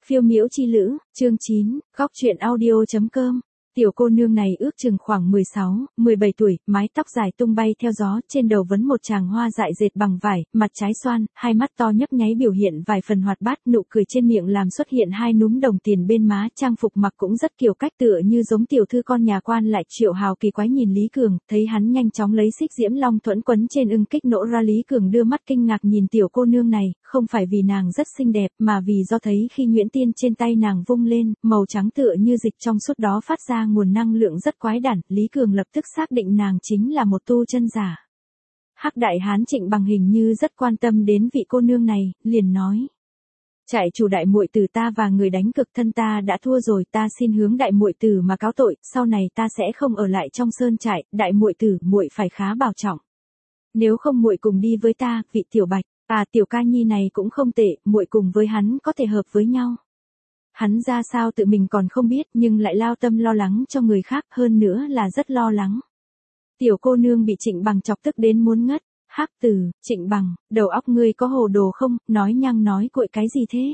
Phiêu miễu chi lữ, chương 9, góc truyện audio.com. Tiểu cô nương này ước chừng khoảng 16, 17 tuổi, mái tóc dài tung bay theo gió, trên đầu vấn một tràng hoa dại dệt bằng vải, mặt trái xoan, hai mắt to nhấp nháy biểu hiện vài phần hoạt bát, nụ cười trên miệng làm xuất hiện hai núm đồng tiền bên má, trang phục mặc cũng rất kiểu cách tựa như giống tiểu thư con nhà quan lại. Triệu Hào kỳ quái nhìn Lý Cường, thấy hắn nhanh chóng lấy xích diễm long thuẫn quấn trên ưng kích nổ ra. Lý Cường đưa mắt kinh ngạc nhìn tiểu cô nương này, không phải vì nàng rất xinh đẹp, mà vì do thấy khi nhuyễn tiên trên tay nàng vung lên, màu trắng tựa như dịch trong suốt đó phát ra nguồn năng lượng rất quái đản. Lý Cường lập tức xác định nàng chính là một tu chân giả. Hắc đại hán Trịnh Bằng hình như rất quan tâm đến vị cô nương này, liền nói: "Trại chủ đại muội tử, ta và người đánh cực thân ta đã thua rồi, ta xin hướng đại muội tử mà cáo tội, sau này ta sẽ không ở lại trong sơn trại, đại muội tử, muội phải khá bảo trọng. Nếu không muội cùng đi với ta, vị tiểu Bạch, tiểu ca nhi này cũng không tệ, muội cùng với hắn có thể hợp với nhau." Hắn ra sao tự mình còn không biết, nhưng lại lao tâm lo lắng cho người khác, hơn nữa là rất lo lắng. Tiểu cô nương bị Trịnh Bằng chọc tức đến muốn ngất. "Hắc tử, Trịnh Bằng, đầu óc ngươi có hồ đồ không, nói nhăng nói cuội cái gì thế?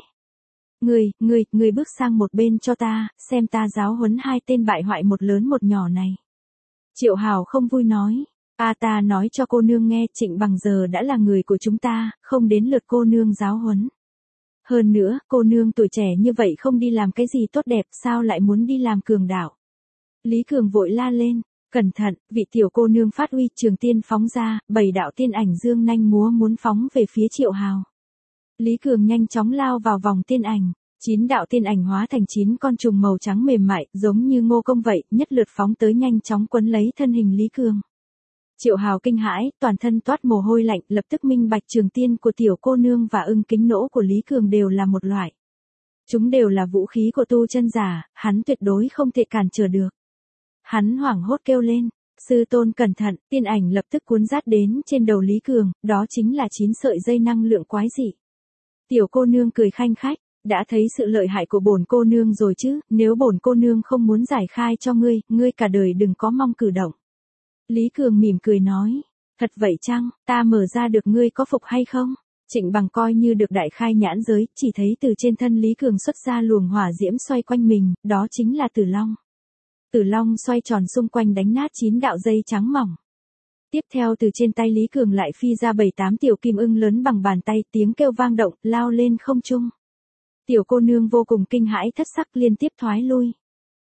Ngươi bước sang một bên cho ta, xem ta giáo huấn hai tên bại hoại một lớn một nhỏ này." Triệu Hào không vui nói: Ta nói cho cô nương nghe, Trịnh Bằng giờ đã là người của chúng ta, không đến lượt cô nương giáo huấn. Hơn nữa, cô nương tuổi trẻ như vậy không đi làm cái gì tốt đẹp, sao lại muốn đi làm cường đạo?" Lý Cường vội la lên: "Cẩn thận!" Vị tiểu cô nương phát uy trường tiên phóng ra, 7 đạo tiên ảnh dương nanh múa muốn phóng về phía Triệu Hào. Lý Cường nhanh chóng lao vào vòng tiên ảnh, 9 đạo tiên ảnh hóa thành 9 con trùng màu trắng mềm mại, giống như ngô công vậy, nhất lượt phóng tới nhanh chóng quấn lấy thân hình Lý Cường. Triệu Hào kinh hãi, toàn thân toát mồ hôi lạnh, lập tức minh bạch trường tiên của tiểu cô nương và ưng kính nỗ của Lý Cường đều là một loại. Chúng đều là vũ khí của tu chân giả, hắn tuyệt đối không thể cản trở được. Hắn hoảng hốt kêu lên: "Sư tôn cẩn thận!" Tiên ảnh lập tức cuốn rát đến trên đầu Lý Cường, đó chính là 9 sợi dây năng lượng quái dị. Tiểu cô nương cười khanh khách: "Đã thấy sự lợi hại của bổn cô nương rồi chứ, nếu bổn cô nương không muốn giải khai cho ngươi cả đời đừng có mong cử động." Lý Cường mỉm cười nói: "Thật vậy chăng, ta mở ra được ngươi có phục hay không?" Trịnh Bằng coi như được đại khai nhãn giới, chỉ thấy từ trên thân Lý Cường xuất ra luồng hỏa diễm xoay quanh mình, đó chính là Tử Long. Tử Long xoay tròn xung quanh đánh nát 9 đạo dây trắng mỏng. Tiếp theo từ trên tay Lý Cường lại phi ra 7-8 tiểu kim ưng lớn bằng bàn tay, tiếng kêu vang động, lao lên không trung. Tiểu cô nương vô cùng kinh hãi thất sắc liên tiếp thoái lui.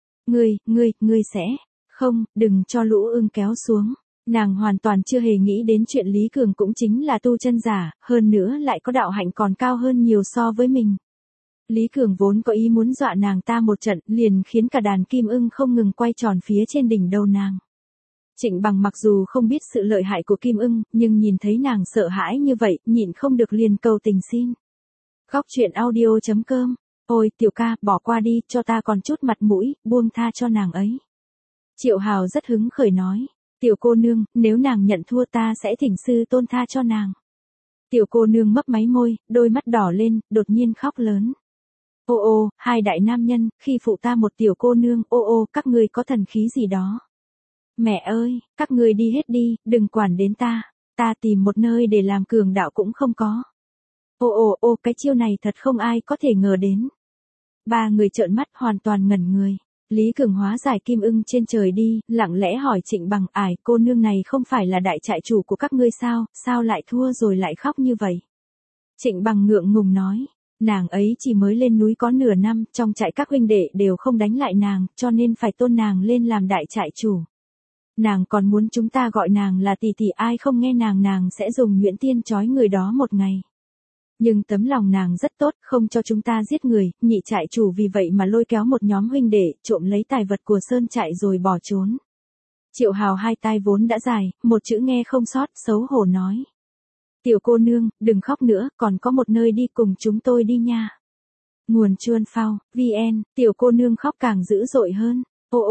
Ngươi sẽ... Không, đừng cho lũ ưng kéo xuống." Nàng hoàn toàn chưa hề nghĩ đến chuyện Lý Cường cũng chính là tu chân giả, hơn nữa lại có đạo hạnh còn cao hơn nhiều so với mình. Lý Cường vốn có ý muốn dọa nàng ta một trận, liền khiến cả đàn kim ưng không ngừng quay tròn phía trên đỉnh đầu nàng. Trịnh Bằng mặc dù không biết sự lợi hại của kim ưng, nhưng nhìn thấy nàng sợ hãi như vậy, nhịn không được liền cầu tình xin. Góc truyện audio.com. "Ôi tiểu ca, bỏ qua đi, cho ta còn chút mặt mũi, buông tha cho nàng ấy." Triệu Hào rất hứng khởi nói: "Tiểu cô nương, nếu nàng nhận thua ta sẽ thỉnh sư tôn tha cho nàng." Tiểu cô nương mấp máy môi, đôi mắt đỏ lên, đột nhiên khóc lớn: Ô, hai đại nam nhân, khi phụ ta một tiểu cô nương, các ngươi có thần khí gì đó. Mẹ ơi, các ngươi đi hết đi, đừng quản đến ta tìm một nơi để làm cường đạo cũng không có." Cái chiêu này thật không ai có thể ngờ đến. Ba người trợn mắt hoàn toàn ngẩn người. Lý Cường hóa giải kim ưng trên trời đi, lặng lẽ hỏi Trịnh Bằng: "Cô nương này không phải là đại trại chủ của các ngươi sao lại thua rồi lại khóc như vậy?" Trịnh Bằng ngượng ngùng nói: "Nàng ấy chỉ mới lên núi có nửa năm, trong trại các huynh đệ đều không đánh lại nàng, cho nên phải tôn nàng lên làm đại trại chủ. Nàng còn muốn chúng ta gọi nàng là tỷ tỷ, ai không nghe nàng sẽ dùng nhuyễn tiên trói người đó một ngày. Nhưng tấm lòng nàng rất tốt, không cho chúng ta giết người, nhị trại chủ vì vậy mà lôi kéo một nhóm huynh đệ, trộm lấy tài vật của sơn trại rồi bỏ trốn." Triệu Hào hai tai vốn đã dài, một chữ nghe không sót, xấu hổ nói: "Tiểu cô nương, đừng khóc nữa, còn có một nơi đi, cùng chúng tôi đi nha." Nguồn Chuan Phao, VN, tiểu cô nương khóc càng dữ dội hơn.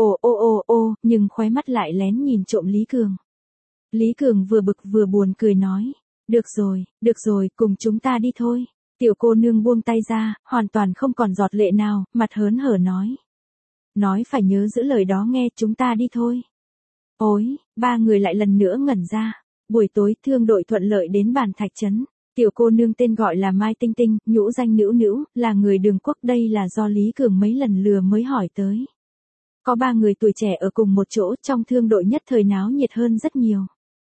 Nhưng khóe mắt lại lén nhìn trộm Lý Cường. Lý Cường vừa bực vừa buồn cười nói: Được rồi, cùng chúng ta đi thôi." Tiểu cô nương buông tay ra, hoàn toàn không còn giọt lệ nào, mặt hớn hở nói: "Nói phải nhớ giữ lời đó nghe, chúng ta đi thôi." Ôi, ba người lại lần nữa ngẩn ra. Buổi tối thương đội thuận lợi đến Bàn Thạch Trấn. Tiểu cô nương tên gọi là Mai Tinh Tinh, nhũ danh Nữu Nữu, là người Đường Quốc, đây là do Lý Cường mấy lần lừa mới hỏi tới. Có 3 người tuổi trẻ ở cùng một chỗ, trong thương đội nhất thời náo nhiệt hơn rất nhiều.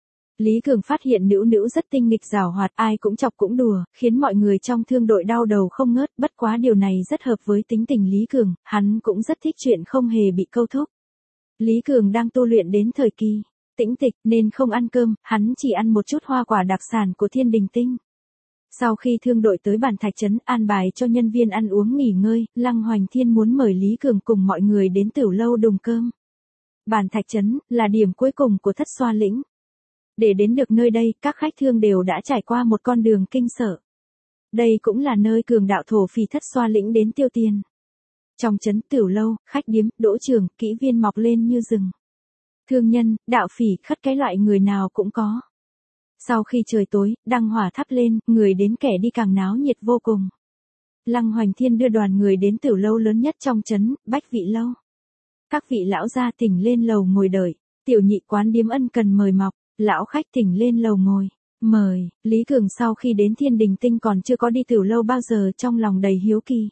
Lý Cường phát hiện Nữu Nữu rất tinh nghịch giảo hoạt, ai cũng chọc cũng đùa, khiến mọi người trong thương đội đau đầu không ngớt, bất quá điều này rất hợp với tính tình Lý Cường, hắn cũng rất thích chuyện không hề bị câu thúc. Lý Cường đang tu luyện đến thời kỳ tĩnh tịch nên không ăn cơm, hắn chỉ ăn một chút hoa quả đặc sản của Thiên Đình Tinh. Sau khi thương đội tới Bản Thạch Trấn an bài cho nhân viên ăn uống nghỉ ngơi, Lăng Hoành Thiên muốn mời Lý Cường cùng mọi người đến Tửu Lâu đùng cơm. Bản Thạch Trấn là điểm cuối cùng của Thất Xoa Lĩnh. Để đến được nơi đây, các khách thương đều đã trải qua một con đường kinh sở. Đây cũng là nơi cường đạo thổ phỉ Thất Xoa Lĩnh đến tiêu tiền. Trong trấn Tửu Lâu, khách điếm, đỗ trường, kỹ viên mọc lên như rừng. Thương nhân, đạo phỉ, khất cái loại người nào cũng có. Sau khi trời tối, đăng hỏa thắp lên, người đến kẻ đi càng náo nhiệt vô cùng. Lăng Hoành Thiên đưa đoàn người đến Tửu Lâu lớn nhất trong trấn, Bách Vị Lâu. Các vị lão gia thỉnh lên lầu ngồi đợi, tiểu nhị quán điếm ân cần mời mọc, lão khách thỉnh lên lầu ngồi. Mời. Lý Cường sau khi đến Thiên Đình Tinh còn chưa có đi Tửu Lâu bao giờ, trong lòng đầy hiếu kỳ.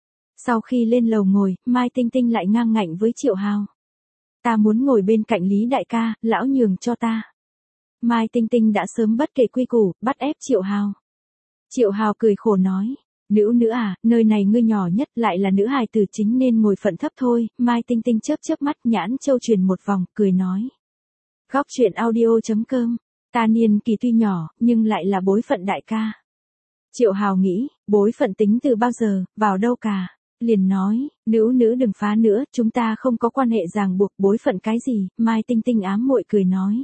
Sau khi lên lầu ngồi, Mai Tinh Tinh lại ngang ngạnh với Triệu Hào. Ta muốn ngồi bên cạnh Lý đại ca, lão nhường cho ta. Mai Tinh Tinh đã sớm bất kể quy củ, bắt ép Triệu Hào. Triệu Hào cười khổ nói, Nữu Nữu à, nơi này ngươi nhỏ nhất, lại là nữ hài tử chính nên ngồi phận thấp thôi. Mai Tinh Tinh chớp chớp mắt, nhãn châu truyền một vòng, cười nói. Góc truyện audio.com, ta niên kỳ tuy nhỏ, nhưng lại là bối phận đại ca. Triệu Hào nghĩ, bối phận tính từ bao giờ, vào đâu cả. Liền nói, Nữu Nữu đừng phá nữa, chúng ta không có quan hệ ràng buộc, bối phận cái gì. Mai Tinh Tinh ám muội cười nói.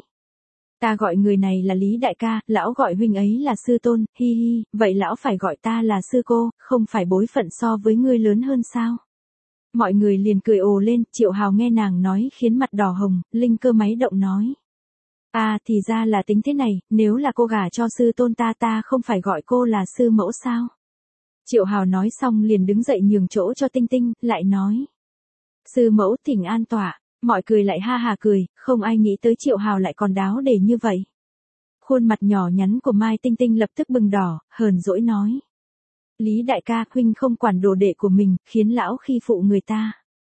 Ta gọi người này là Lý đại ca, lão gọi huynh ấy là sư tôn, hi hi, vậy lão phải gọi ta là sư cô, không phải bối phận so với ngươi lớn hơn sao? Mọi người liền cười ồ lên, Triệu Hào nghe nàng nói khiến mặt đỏ hồng, linh cơ máy động nói. À thì ra là tính thế này, nếu là cô gả cho sư tôn ta không phải gọi cô là sư mẫu sao? Triệu Hào nói xong liền đứng dậy nhường chỗ cho Tinh Tinh, lại nói. Sư mẫu thỉnh an tọa. Mọi cười lại ha hà cười, không ai nghĩ tới Triệu Hào lại còn đáo để như vậy. Khuôn mặt nhỏ nhắn của Mai Tinh Tinh lập tức bừng đỏ, hờn dỗi nói. Lý đại ca, huynh không quản đồ đệ của mình, khiến lão khi phụ người ta.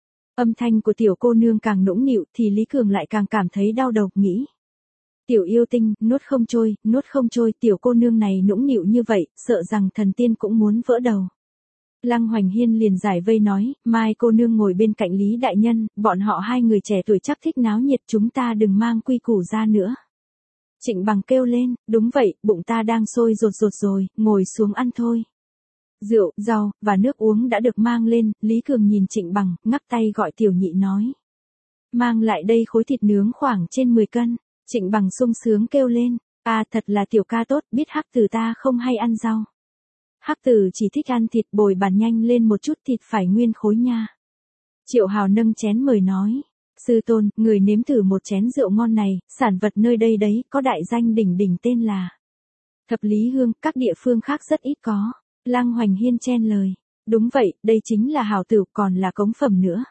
Âm thanh của tiểu cô nương càng nũng nịu thì Lý Cường lại càng cảm thấy đau đầu, nghĩ. Tiểu yêu tinh, nuốt không trôi, tiểu cô nương này nũng nịu như vậy, sợ rằng thần tiên cũng muốn vỡ đầu. Lăng Hoành Hiên liền giải vây nói, Mai cô nương ngồi bên cạnh Lý đại nhân, bọn họ hai người trẻ tuổi chắc thích náo nhiệt, chúng ta đừng mang quy củ ra nữa. Trịnh Bằng kêu lên, đúng vậy, bụng ta đang sôi rột rột rồi, ngồi xuống ăn thôi. Rượu, rau, và nước uống đã được mang lên, Lý Cường nhìn Trịnh Bằng, ngắt tay gọi tiểu nhị nói. Mang lại đây khối thịt nướng khoảng trên 10 cân, Trịnh Bằng sung sướng kêu lên, à thật là tiểu ca tốt, biết hắc tử ta không hay ăn rau. Hắc tử chỉ thích ăn thịt, bồi bàn nhanh lên một chút, thịt phải nguyên khối nha. Triệu Hào nâng chén mời nói. Sư tôn, người nếm thử một chén rượu ngon này, sản vật nơi đây đấy, có đại danh đỉnh đỉnh tên là Thập Lý Hương, các địa phương khác rất ít có. Lăng Hoành Hiên chen lời. Đúng vậy, đây chính là hảo tử, còn là cống phẩm nữa.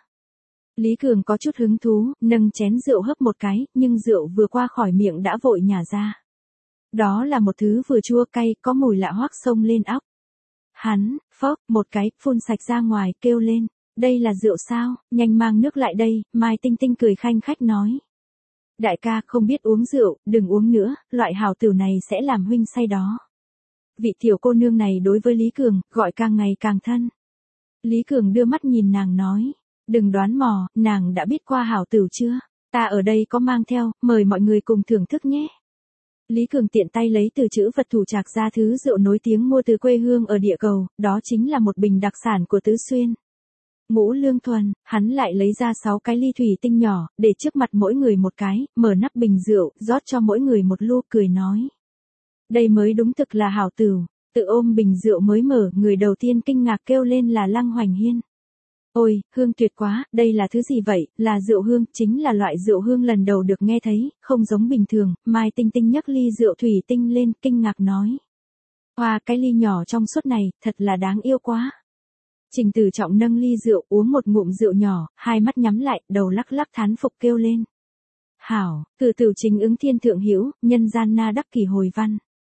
Lý Cường có chút hứng thú, nâng chén rượu hấp một cái, nhưng rượu vừa qua khỏi miệng đã vội nhả ra. Đó là một thứ vừa chua cay, có mùi lạ hoắc xông lên óc. Hắn, phốc, một cái, phun sạch ra ngoài, kêu lên. Đây là rượu sao, nhanh mang nước lại đây. Mai Tinh Tinh cười khanh khách nói. Đại ca không biết uống rượu, đừng uống nữa, loại hảo tử này sẽ làm huynh say đó. Vị tiểu cô nương này đối với Lý Cường, gọi càng ngày càng thân. Lý Cường đưa mắt nhìn nàng nói. Đừng đoán mò, nàng đã biết qua hảo tử chưa? Ta ở đây có mang theo, mời mọi người cùng thưởng thức nhé. Lý Cường tiện tay lấy từ chữ vật thủ trạc ra thứ rượu nổi tiếng mua từ quê hương ở địa cầu, đó chính là một bình đặc sản của Tứ Xuyên. Ngũ Lương Thuần, hắn lại lấy ra 6 cái ly thủy tinh nhỏ, để trước mặt mỗi người một cái, mở nắp bình rượu, rót cho mỗi người một lu, cười nói. Đây mới đúng thực là hảo tửu, tự ôm bình rượu mới mở, người đầu tiên kinh ngạc kêu lên là Lăng Hoành Hiên. Ôi, hương tuyệt quá, đây là thứ gì vậy, là rượu hương, chính là loại rượu hương lần đầu được nghe thấy, không giống bình thường. Mai Tinh Tinh nhấc ly rượu thủy tinh lên, kinh ngạc nói. Hoa, cái ly nhỏ trong suốt này, thật là đáng yêu quá. Trình Tử Trọng nâng ly rượu, uống một ngụm rượu nhỏ, hai mắt nhắm lại, đầu lắc lắc thán phục kêu lên. Hảo, từ Trình ứng thiên thượng hữu, nhân gian na đắc kỳ hồi văn.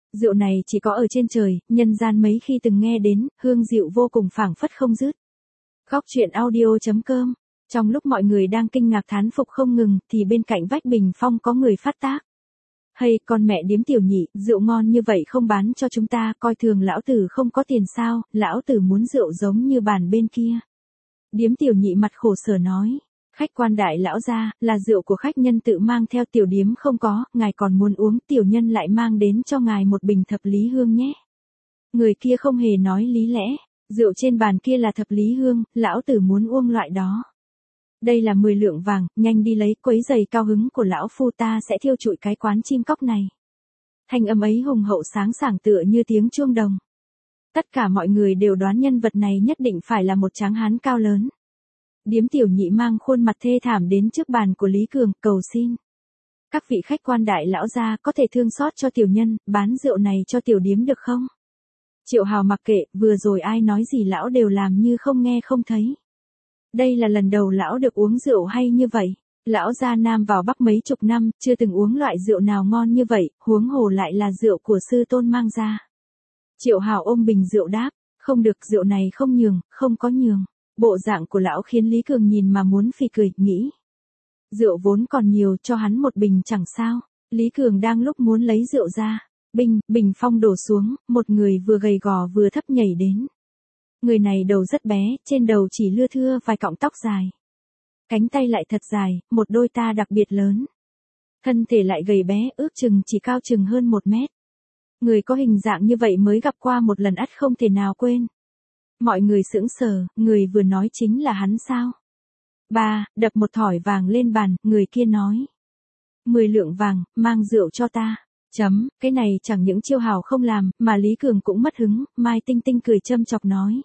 Rượu này chỉ có ở trên trời, nhân gian mấy khi từng nghe đến, hương dịu vô cùng phảng phất không dứt. Góc truyện audio.com. Trong lúc mọi người đang kinh ngạc thán phục không ngừng, thì bên cạnh vách bình phong có người phát tác. Hay, con mẹ điếm tiểu nhị, rượu ngon như vậy không bán cho chúng ta, coi thường lão tử không có tiền sao, lão tử muốn rượu giống như bàn bên kia. Điếm tiểu nhị mặt khổ sở nói. Khách quan đại lão gia, là rượu của khách nhân tự mang theo, tiểu điếm không có, ngài còn muốn uống, tiểu nhân lại mang đến cho ngài một bình thập lý hương nhé. Người kia không hề nói lý lẽ, rượu trên bàn kia là thập lý hương, lão tử muốn uống loại đó. Đây là 10 lượng vàng, nhanh đi lấy, quấy giày cao hứng của lão phu, ta sẽ thiêu trụi cái quán chim cóc này. Thanh âm ấy hùng hậu sáng sảng tựa như tiếng chuông đồng. Tất cả mọi người đều đoán nhân vật này nhất định phải là một tráng hán cao lớn. Điếm tiểu nhị mang khuôn mặt thê thảm đến trước bàn của Lý Cường, cầu xin. Các vị khách quan đại lão gia có thể thương xót cho tiểu nhân, bán rượu này cho tiểu điếm được không? Triệu Hào mặc kệ, vừa rồi ai nói gì lão đều làm như không nghe không thấy. Đây là lần đầu lão được uống rượu hay như vậy. Lão gia Nam vào Bắc mấy chục năm, chưa từng uống loại rượu nào ngon như vậy, huống hồ lại là rượu của sư tôn mang ra. Triệu Hào ôm bình rượu đáp, không được, rượu này không nhường, không có nhường. Bộ dạng của lão khiến Lý Cường nhìn mà muốn phì cười, nghĩ. Rượu vốn còn nhiều, cho hắn một bình chẳng sao. Lý Cường đang lúc muốn lấy rượu ra. Bình phong đổ xuống, một người vừa gầy gò vừa thấp nhảy đến. Người này đầu rất bé, trên đầu chỉ lưa thưa vài cọng tóc dài. Cánh tay lại thật dài, một đôi ta đặc biệt lớn. Thân thể lại gầy bé, ước chừng chỉ cao chừng hơn 1 mét. Người có hình dạng như vậy mới gặp qua một lần ắt không thể nào quên. Mọi người sững sờ, người vừa nói chính là hắn sao? Đập một thỏi vàng lên bàn, người kia nói. 10 lượng vàng, mang rượu cho ta. Cái này chẳng những Chiêu Hào không làm, mà Lý Cường cũng mất hứng, Mai Tinh Tinh cười châm chọc nói.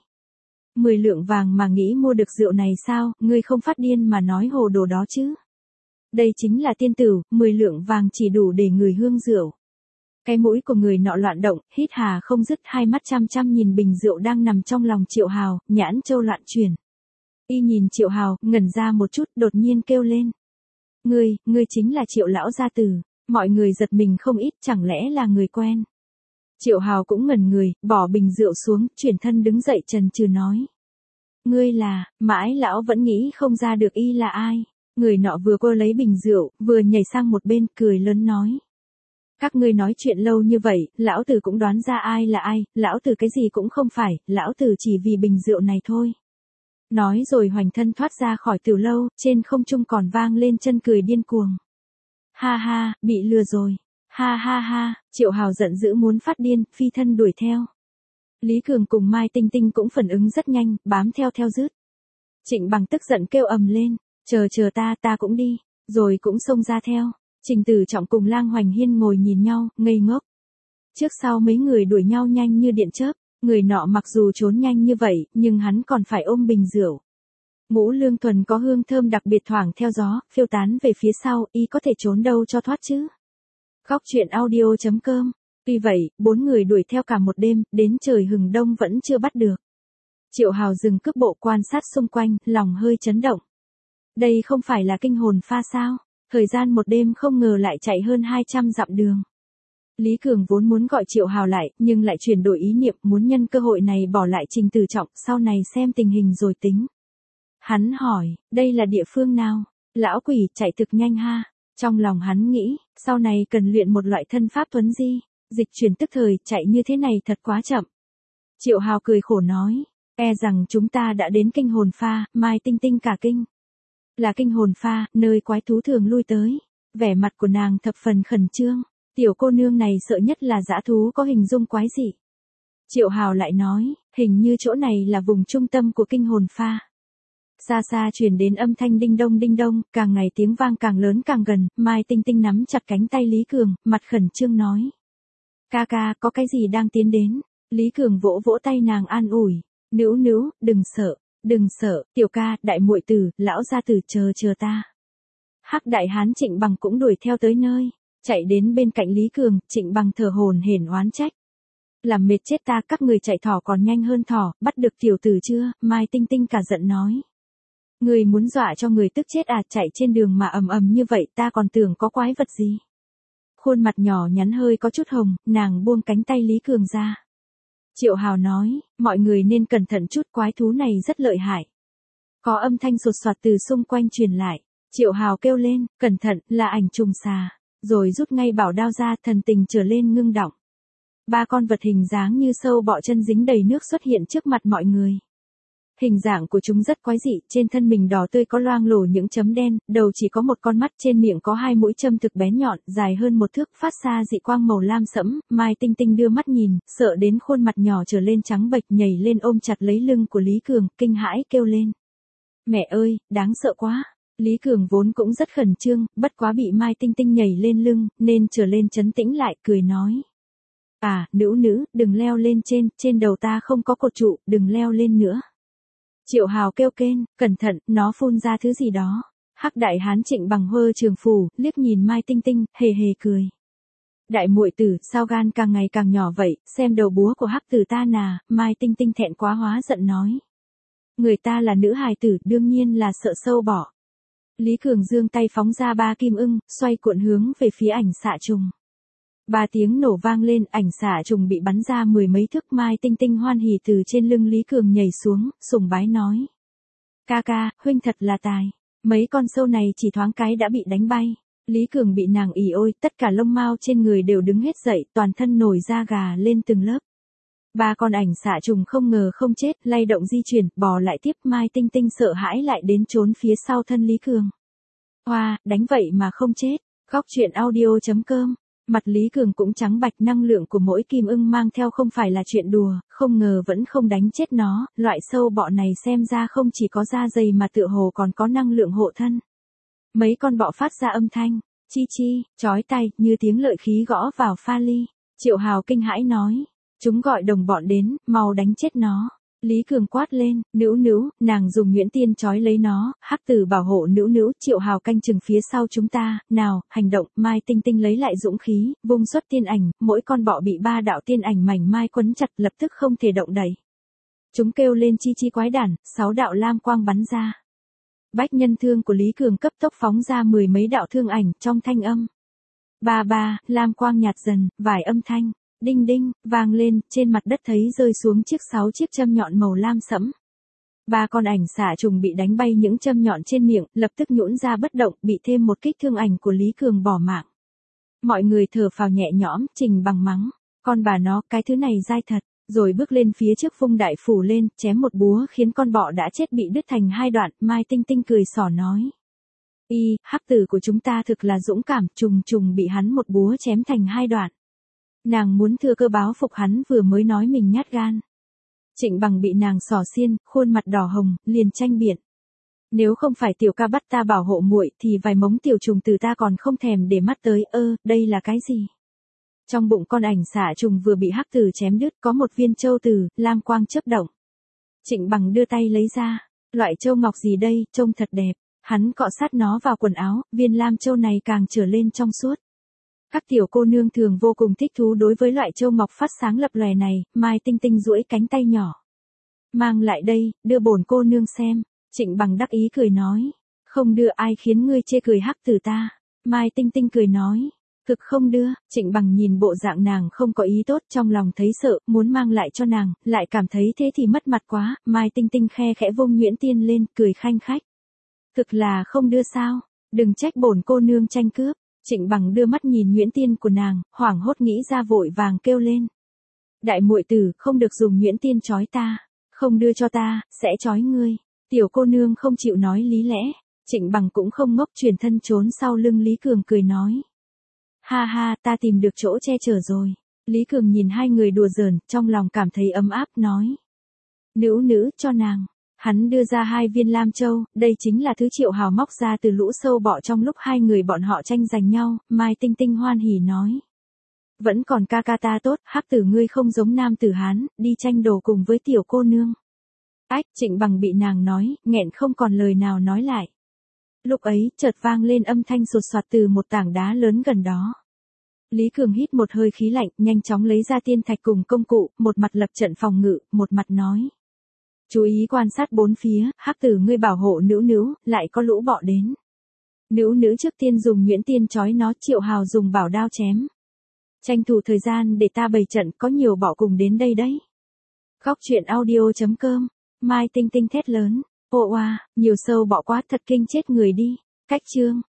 10 lượng vàng mà nghĩ mua được rượu này sao, ngươi không phát điên mà nói hồ đồ đó chứ. Đây chính là tiên tử, 10 lượng vàng chỉ đủ để người hương rượu. Cái mũi của người nọ loạn động, hít hà không dứt, hai mắt chăm chăm nhìn bình rượu đang nằm trong lòng Triệu Hào, nhãn châu loạn chuyển. Y nhìn Triệu Hào, ngẩn ra một chút, đột nhiên kêu lên. Ngươi chính là Triệu lão gia tử. Mọi người giật mình không ít, chẳng lẽ là người quen. Triệu Hào cũng ngẩn người, bỏ bình rượu xuống, chuyển thân đứng dậy trần trừ nói. Ngươi là, mãi lão vẫn nghĩ không ra được y là ai. Người nọ vừa quơ lấy bình rượu, vừa nhảy sang một bên, cười lớn nói. Các ngươi nói chuyện lâu như vậy, lão tử cũng đoán ra ai là ai, lão tử cái gì cũng không phải, lão tử chỉ vì bình rượu này thôi. Nói rồi hoành thân thoát ra khỏi tiểu lâu, trên không trung còn vang lên chân cười điên cuồng. Ha ha, bị lừa rồi. Ha ha ha, Triệu Hào giận dữ muốn phát điên, phi thân đuổi theo. Lý Cường cùng Mai Tinh Tinh cũng phản ứng rất nhanh, bám theo rứt. Trịnh Bằng tức giận kêu ầm lên, chờ ta cũng đi, rồi cũng xông ra theo. Trình Tử Trọng cùng Lang Hoành Hiên ngồi nhìn nhau, ngây ngốc. Trước sau mấy người đuổi nhau nhanh như điện chớp, người nọ mặc dù trốn nhanh như vậy, nhưng hắn còn phải ôm bình rượu. Ngũ Lương Thuần có hương thơm đặc biệt thoảng theo gió, phiêu tán về phía sau, y có thể trốn đâu cho thoát chứ. Góc truyện audio.com. Tuy vậy, 4 người đuổi theo cả một đêm, đến trời hừng đông vẫn chưa bắt được. Triệu Hào dừng cước bộ quan sát xung quanh, lòng hơi chấn động. Đây không phải là kinh hồn pha sao? Thời gian một đêm không ngờ lại chạy hơn 200 dặm đường. Lý Cường vốn muốn gọi Triệu Hào lại, nhưng lại chuyển đổi ý niệm, muốn nhân cơ hội này bỏ lại Trình Tử Trọng, sau này xem tình hình rồi tính. Hắn hỏi, đây là địa phương nào? Lão quỷ, chạy thực nhanh ha. Trong lòng hắn nghĩ, sau này cần luyện một loại thân pháp tuấn di, dịch chuyển tức thời, chạy như thế này thật quá chậm. Triệu Hào cười khổ nói, rằng chúng ta đã đến kinh hồn pha, Mai Tinh Tinh cả kinh. Là kinh hồn pha, nơi quái thú thường lui tới. Vẻ mặt của nàng thập phần khẩn trương. Tiểu cô nương này sợ nhất là dã thú có hình dung quái dị. Triệu Hào lại nói, hình như chỗ này là vùng trung tâm của kinh hồn pha. Xa xa truyền đến âm thanh đinh đông, càng ngày tiếng vang càng lớn càng gần, Mai Tinh Tinh nắm chặt cánh tay Lý Cường, mặt khẩn trương nói. Ca, có cái gì đang tiến đến? Lý Cường vỗ vỗ tay nàng an ủi, Nữu, đừng sợ, tiểu ca, đại muội tử, lão gia tử chờ ta. Hắc đại hán Trịnh Bằng cũng đuổi theo tới nơi, chạy đến bên cạnh Lý Cường, Trịnh Bằng thở hổn hển oán trách. Làm mệt chết ta, các người chạy thỏ còn nhanh hơn thỏ, bắt được tiểu tử chưa? Mai Tinh Tinh cả giận nói. Người muốn dọa cho người tức chết à, chạy trên đường mà ầm ầm như vậy ta còn tưởng có quái vật gì. khuôn mặt nhỏ nhắn hơi có chút hồng, nàng buông cánh tay Lý Cường ra. Triệu Hào nói, mọi người nên cẩn thận chút, quái thú này rất lợi hại. Có âm thanh sột soạt từ xung quanh truyền lại. Triệu Hào kêu lên, cẩn thận, là ảnh trùng xà. Rồi rút ngay bảo đao ra, thần tình trở lên ngưng động. 3 con vật hình dáng như sâu bọ chân dính đầy nước xuất hiện trước mặt mọi người. Hình dạng của chúng rất quái dị, trên thân mình đỏ tươi có loang lổ những chấm đen, đầu chỉ có một con mắt, trên miệng có 2 mũi châm thực bén nhọn, dài hơn 1 thước, phát ra dị quang màu lam sẫm. Mai Tinh Tinh đưa mắt nhìn, sợ đến khuôn mặt nhỏ trở lên trắng bệch, nhảy lên ôm chặt lấy lưng của Lý Cường, kinh hãi kêu lên. Mẹ ơi, đáng sợ quá. Lý Cường vốn cũng rất khẩn trương, bất quá bị Mai Tinh Tinh nhảy lên lưng, nên trở lên trấn tĩnh lại, cười nói. À, nữ, đừng leo lên trên đầu ta không có cột trụ, đừng leo lên nữa. Triệu Hào kêu kên, cẩn thận, nó phun ra thứ gì đó. Hắc đại hán Trịnh Bằng hơ trường phủ, liếc nhìn Mai Tinh Tinh, hề hề cười. Đại muội tử, sao gan càng ngày càng nhỏ vậy, xem đầu búa của hắc tử ta nà. Mai Tinh Tinh thẹn quá hóa giận nói. Người ta là nữ hài tử, đương nhiên là sợ sâu bọ. Lý Cường giương tay phóng ra 3 kim ưng, xoay cuộn hướng về phía ảnh xạ trùng. 3 tiếng nổ vang lên, ảnh xạ trùng bị bắn ra 10 mấy thước. Mai Tinh Tinh hoan hỉ từ trên lưng Lý Cường nhảy xuống, sùng bái nói. Ca ca, huynh thật là tài. Mấy con sâu này chỉ thoáng cái đã bị đánh bay. Lý Cường bị nàng ỉ ôi, tất cả lông mao trên người đều đứng hết dậy, toàn thân nổi da gà lên từng lớp. 3 con ảnh xạ trùng không ngờ không chết, lay động di chuyển, bò lại tiếp. Mai Tinh Tinh sợ hãi lại đến trốn phía sau thân Lý Cường. Hoa, đánh vậy mà không chết. Góc truyện audio.com. Mặt Lý Cường cũng trắng bạch, năng lượng của mỗi kim ưng mang theo không phải là chuyện đùa, không ngờ vẫn không đánh chết nó. Loại sâu bọ này xem ra không chỉ có da dày mà tựa hồ còn có năng lượng hộ thân. Mấy con bọ phát ra âm thanh, chi chi, chói tai, như tiếng lợi khí gõ vào pha ly. Triệu Hào kinh hãi nói. Chúng gọi đồng bọn đến, mau đánh chết nó. Lý Cường quát lên, nữ, nàng dùng nhuyễn tiên trói lấy nó, hắc tử bảo hộ nữ, Triệu Hào canh chừng phía sau chúng ta, nào, hành động. Mai Tinh Tinh lấy lại dũng khí, vung xuất tiên ảnh, mỗi con bọ bị 3 đạo tiên ảnh mảnh mai quấn chặt, lập tức không thể động đậy. Chúng kêu lên chi chi quái đản, 6 đạo lam quang bắn ra. Bách nhân thương của Lý Cường cấp tốc phóng ra 10 mấy đạo thương ảnh, trong thanh âm. Ba, lam quang nhạt dần, vài âm thanh. Đinh đinh, vang lên, trên mặt đất thấy rơi xuống 6 chiếc châm nhọn màu lam sẫm. 3 con ảnh xạ trùng bị đánh bay những châm nhọn trên miệng, lập tức nhũn ra bất động, bị thêm một kích thương ảnh của Lý Cường bỏ mạng. Mọi người thở phào nhẹ nhõm, Trình Bằng mắng. Con bà nó, cái thứ này dai thật, rồi bước lên phía trước vung đại phủ lên, chém một búa khiến con bọ đã chết bị đứt thành 2 đoạn. Mai Tinh Tinh cười xỏ nói. Hắc tử của chúng ta thực là dũng cảm, trùng bị hắn một búa chém thành 2 đoạn. Nàng muốn thừa cơ báo phục hắn vừa mới nói mình nhát gan. Trịnh Bằng bị nàng xỏ xiên, khuôn mặt đỏ hồng, liền tranh biện. Nếu không phải tiểu ca bắt ta bảo hộ muội thì vài mống tiểu trùng từ ta còn không thèm để mắt tới. Đây là cái gì? Trong bụng con ảnh xạ trùng vừa bị hắc tử chém đứt có một viên châu tử, lam quang chớp động. Trịnh Bằng đưa tay lấy ra. Loại châu ngọc gì đây, trông thật đẹp. Hắn cọ sát nó vào quần áo, viên lam châu này càng trở lên trong suốt. Các tiểu cô nương thường vô cùng thích thú đối với loại châu ngọc phát sáng lập lòe này. Mai Tinh Tinh duỗi cánh tay nhỏ. Mang lại đây, đưa bổn cô nương xem. Trịnh Bằng đắc ý cười nói. Không đưa, ai khiến ngươi chê cười hắc tử ta. Mai Tinh Tinh cười nói. Thực không đưa. Trịnh Bằng nhìn bộ dạng nàng không có ý tốt, trong lòng thấy sợ, muốn mang lại cho nàng, lại cảm thấy thế thì mất mặt quá. Mai Tinh Tinh khe khẽ vung nhuyễn tiên lên, cười khanh khách. Thực là không đưa sao? Đừng trách bổn cô nương tranh cướp. Trịnh Bằng đưa mắt nhìn nhuyễn tiên của nàng, hoảng hốt nghĩ ra vội vàng kêu lên. Đại muội tử, không được dùng nhuyễn tiên trói ta. Không đưa cho ta, sẽ trói ngươi. Tiểu cô nương không chịu nói lý lẽ. Trịnh Bằng cũng không ngốc, chuyển thân trốn sau lưng Lý Cường cười nói. Ha ha, ta tìm được chỗ che chở rồi. Lý Cường nhìn hai người đùa giỡn, trong lòng cảm thấy ấm áp, nói. Nữ, cho nàng. Hắn đưa ra 2 viên lam châu, đây chính là thứ Triệu Hào móc ra từ lũ sâu bọ trong lúc hai người bọn họ tranh giành nhau. Mai Tinh Tinh hoan hỉ nói. Vẫn còn ca ca ta tốt, hắc tử ngươi không giống nam tử Hán, đi tranh đồ cùng với tiểu cô nương. Ách, Trịnh Bằng bị nàng nói, nghẹn không còn lời nào nói lại. Lúc ấy, chợt vang lên âm thanh sột soạt từ một tảng đá lớn gần đó. Lý Cường hít một hơi khí lạnh, nhanh chóng lấy ra tiên thạch cùng công cụ, một mặt lập trận phòng ngự, một mặt nói. Chú ý quan sát bốn phía, hắc tử ngươi bảo hộ nữ, lại có lũ bọ đến. Nữ nữ trước tiên dùng nhuyễn tiên chói nó, Triệu Hào dùng bảo đao chém. Tranh thủ thời gian để ta bày trận, có nhiều bọ cùng đến đây đấy. Góc truyện audio.com. Mai Tinh Tinh thét lớn. Ồ oa, nhiều sâu bọ quá, thật kinh chết người đi. Cách chương.